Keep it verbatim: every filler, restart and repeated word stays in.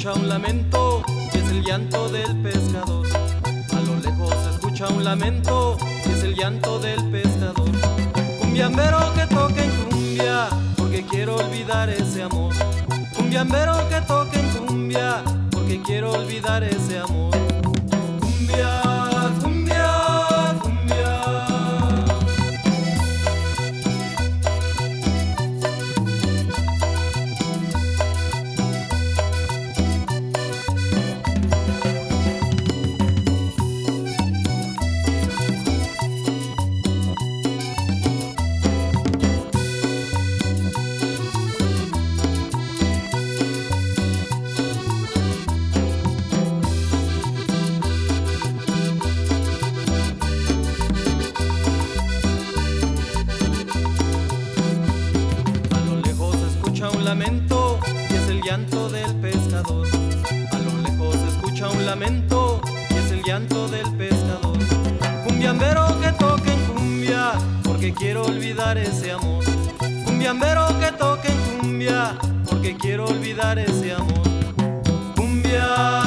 escucha un lamento y es el llanto del pescador. A lo lejos se escucha un lamento y es el llanto del pescador. Cumbiambero que toque en cumbia, porque quiero olvidar ese amor. Cumbiambero que toque en cumbia, porque quiero olvidar ese amor. Cumbia, cumbia, cumbia. Un lamento y es el llanto del pescador. A lo lejos se escucha un lamento y es el llanto del pescador. Cumbiambero que toque en cumbia, porque quiero olvidar ese amor. Cumbiambero que toque en cumbia, porque quiero olvidar ese amor. Cumbia.